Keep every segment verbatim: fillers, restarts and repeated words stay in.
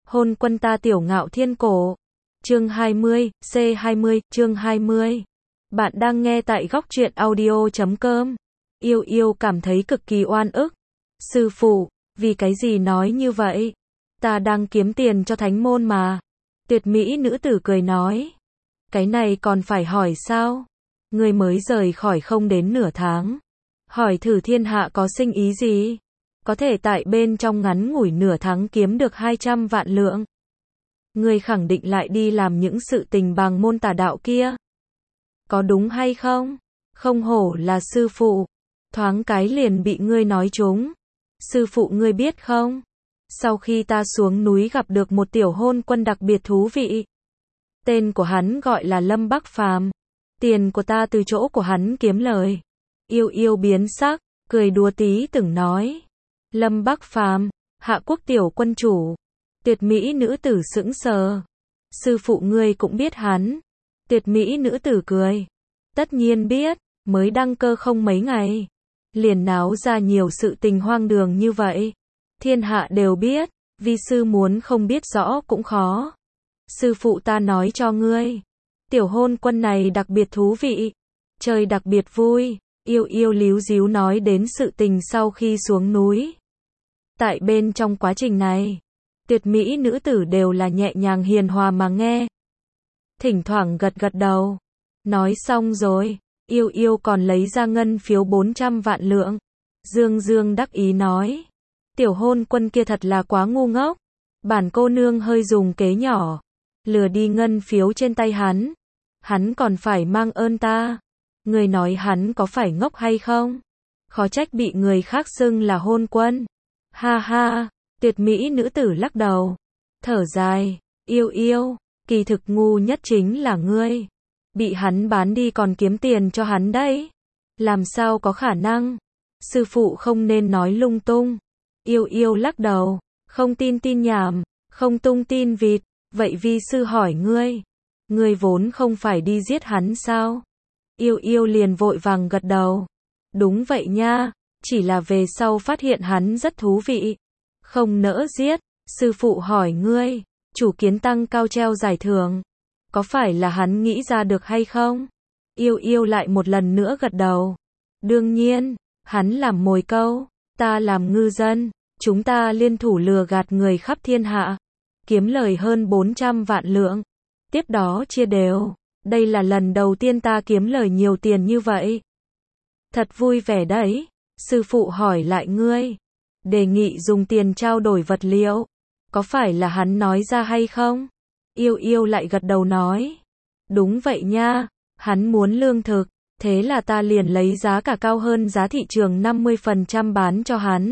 Hôn quân ta tiểu ngạo thiên cổ. Chương hai mươi, C hai mươi, chương hai mươi. Bạn đang nghe tại góc truyện audio chấm com. Yêu yêu cảm thấy cực kỳ oan ức. Sư phụ, vì cái gì nói như vậy? Ta đang kiếm tiền cho thánh môn mà. Tuyệt mỹ nữ tử cười nói. Cái này còn phải hỏi sao? Ngươi mới rời khỏi không đến nửa tháng. Hỏi thử thiên hạ có sinh ý gì? Có thể tại bên trong ngắn ngủi nửa tháng kiếm được hai trăm vạn lượng. Ngươi khẳng định lại đi làm những sự tình bằng môn tà đạo kia. Có đúng hay không? Không hổ là sư phụ. Thoáng cái liền bị ngươi nói trúng. Sư phụ ngươi biết không? Sau khi ta xuống núi gặp được một tiểu hôn quân đặc biệt thú vị. Tên của hắn gọi là Lâm Bắc Phàm. Tiền của ta từ chỗ của hắn kiếm lời. Yêu yêu biến sắc, cười đùa tí từng nói. Lâm Bắc Phàm, Hạ Quốc tiểu quân chủ. Tuyệt mỹ nữ tử sững sờ. Sư phụ ngươi cũng biết hắn. Tuyệt mỹ nữ tử cười. Tất nhiên biết, mới đăng cơ không mấy ngày. Liền náo ra nhiều sự tình hoang đường như vậy. Thiên hạ đều biết, vi sư muốn không biết rõ cũng khó. Sư phụ ta nói cho ngươi. Tiểu hôn quân này đặc biệt thú vị. Chơi đặc biệt vui. Yêu yêu líu díu nói đến sự tình sau khi xuống núi. Tại bên trong quá trình này, tuyệt mỹ nữ tử đều là nhẹ nhàng hiền hòa mà nghe. Thỉnh thoảng gật gật đầu. Nói xong rồi, yêu yêu còn lấy ra ngân phiếu bốn trăm vạn lượng. Dương Dương đắc ý nói. Tiểu hôn quân kia thật là quá ngu ngốc. Bản cô nương hơi dùng kế nhỏ. Lừa đi ngân phiếu trên tay hắn. Hắn còn phải mang ơn ta. Người nói hắn có phải ngốc hay không? Khó trách bị người khác xưng là hôn quân. Ha ha, tuyệt mỹ nữ tử lắc đầu. Thở dài, yêu yêu, kỳ thực ngu nhất chính là ngươi. Bị hắn bán đi còn kiếm tiền cho hắn đấy. Làm sao có khả năng? Sư phụ không nên nói lung tung. Yêu yêu lắc đầu, không tin tin nhảm, không tung tin vịt. Vậy vi sư hỏi ngươi, ngươi vốn không phải đi giết hắn sao? Yêu yêu liền vội vàng gật đầu. Đúng vậy nha, chỉ là về sau phát hiện hắn rất thú vị. Không nỡ giết, sư phụ hỏi ngươi, chủ kiến tăng cao treo giải thưởng. Có phải là hắn nghĩ ra được hay không? Yêu yêu lại một lần nữa gật đầu. Đương nhiên, hắn làm mồi câu, ta làm ngư dân, chúng ta liên thủ lừa gạt người khắp thiên hạ. Kiếm lời hơn bốn trăm vạn lượng. Tiếp đó chia đều. Đây là lần đầu tiên ta kiếm lời nhiều tiền như vậy. Thật vui vẻ đấy. Sư phụ hỏi lại ngươi. Đề nghị dùng tiền trao đổi vật liệu. Có phải là hắn nói ra hay không? Yêu yêu lại gật đầu nói. Đúng vậy nha. Hắn muốn lương thực. Thế là ta liền lấy giá cả cao hơn giá thị trường năm mươi phần trăm bán cho hắn.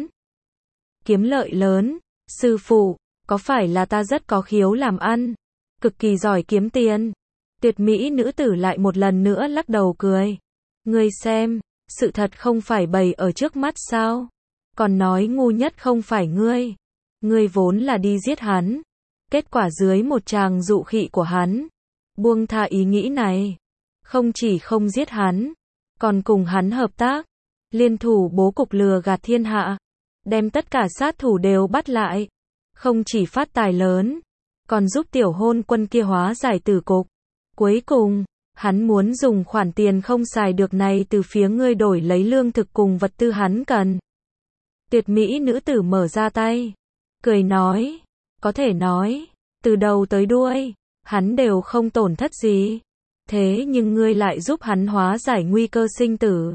Kiếm lợi lớn. Sư phụ, có phải là ta rất có khiếu làm ăn? Cực kỳ giỏi kiếm tiền. Tuyệt mỹ nữ tử lại một lần nữa lắc đầu cười. Ngươi xem, sự thật không phải bày ở trước mắt sao? Còn nói ngu nhất không phải ngươi. Ngươi vốn là đi giết hắn. Kết quả dưới một tràng dụ khị của hắn. Buông tha ý nghĩ này. Không chỉ không giết hắn, còn cùng hắn hợp tác. Liên thủ bố cục lừa gạt thiên hạ. Đem tất cả sát thủ đều bắt lại. Không chỉ phát tài lớn, còn giúp tiểu hôn quân kia hóa giải tử cục. Cuối cùng, hắn muốn dùng khoản tiền không xài được này từ phía ngươi đổi lấy lương thực cùng vật tư hắn cần. Tuyệt mỹ nữ tử mở ra tay, cười nói, có thể nói, từ đầu tới đuôi, hắn đều không tổn thất gì. Thế nhưng ngươi lại giúp hắn hóa giải nguy cơ sinh tử.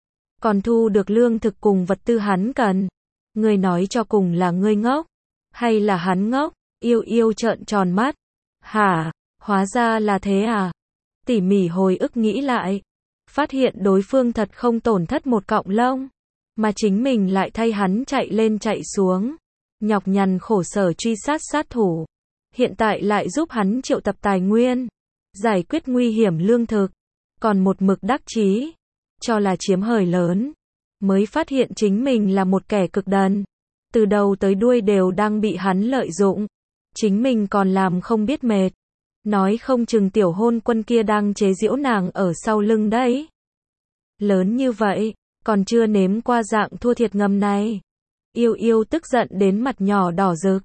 Còn thu được lương thực cùng vật tư hắn cần. Ngươi nói cho cùng là ngươi ngốc, hay là hắn ngốc? Yêu yêu trợn tròn mắt. Hả, hóa ra là thế à? Tỉ mỉ hồi ức nghĩ lại. Phát hiện đối phương thật không tổn thất một cọng lông. Mà chính mình lại thay hắn chạy lên chạy xuống. Nhọc nhằn khổ sở truy sát sát thủ. Hiện tại lại giúp hắn triệu tập tài nguyên. Giải quyết nguy hiểm lương thực. Còn một mực đắc chí. Cho là chiếm hời lớn. Mới phát hiện chính mình là một kẻ cực đần. Từ đầu tới đuôi đều đang bị hắn lợi dụng. Chính mình còn làm không biết mệt. Nói không chừng tiểu hôn quân kia đang chế giễu nàng ở sau lưng đấy. Lớn như vậy, còn chưa nếm qua dạng thua thiệt ngầm này. Yêu yêu tức giận đến mặt nhỏ đỏ rực.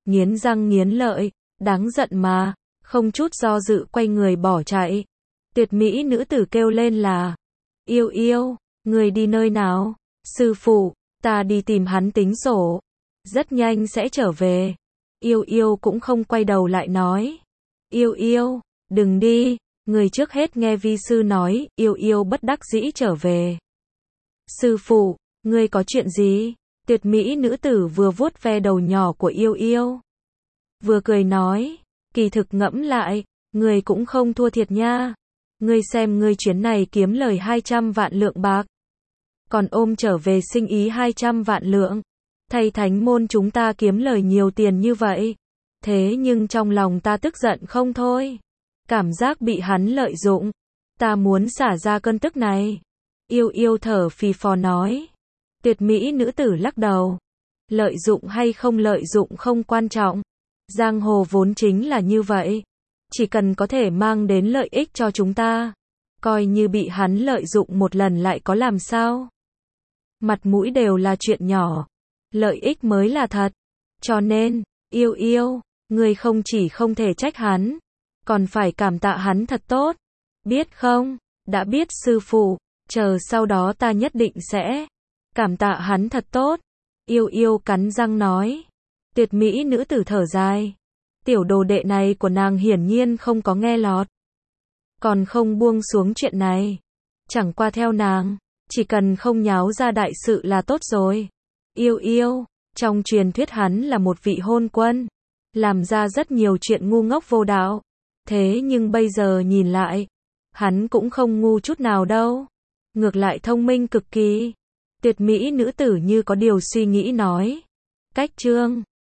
nghiến răng nghiến lợi, đáng giận mà, không chút do dự quay người bỏ chạy. Tuyệt mỹ nữ tử kêu lên là, yêu yêu, người đi nơi nào? Sư phụ, ta đi tìm hắn tính sổ, rất nhanh sẽ trở về. Yêu yêu cũng không quay đầu lại nói, yêu yêu, đừng đi, người trước hết nghe vi sư nói. Yêu yêu bất đắc dĩ trở về. Sư phụ, ngươi có chuyện gì? Tuyệt mỹ nữ tử vừa vuốt ve đầu nhỏ của yêu yêu, vừa cười nói, kỳ thực ngẫm lại, ngươi cũng không thua thiệt nha. Ngươi xem ngươi chuyến này kiếm lời hai trăm vạn lượng bạc, còn ôm trở về sinh ý hai trăm vạn lượng. Thầy thánh môn chúng ta kiếm lời nhiều tiền như vậy. Thế nhưng trong lòng ta tức giận không thôi. Cảm giác bị hắn lợi dụng. Ta muốn xả ra cơn tức này. Yêu yêu thở phì phò nói. Tuyệt mỹ nữ tử lắc đầu. Lợi dụng hay không lợi dụng không quan trọng. Giang hồ vốn chính là như vậy. Chỉ cần có thể mang đến lợi ích cho chúng ta. Coi như bị hắn lợi dụng một lần lại có làm sao. Mặt mũi đều là chuyện nhỏ. Lợi ích mới là thật. Cho nên, yêu yêu, ngươi không chỉ không thể trách hắn, còn phải cảm tạ hắn thật tốt. Biết không? Đã biết sư phụ, chờ sau đó ta nhất định sẽ cảm tạ hắn thật tốt. Yêu yêu cắn răng nói. Tuyệt mỹ nữ tử thở dài. Tiểu đồ đệ này của nàng hiển nhiên không có nghe lọt. Còn không buông xuống chuyện này. Chẳng qua theo nàng, chỉ cần không nháo ra đại sự là tốt rồi. Yêu yêu, trong truyền thuyết hắn là một vị hôn quân, làm ra rất nhiều chuyện ngu ngốc vô đạo. Thế nhưng bây giờ nhìn lại, hắn cũng không ngu chút nào đâu. Ngược lại thông minh cực kỳ. Tuyệt mỹ nữ tử như có điều suy nghĩ nói. Cách chương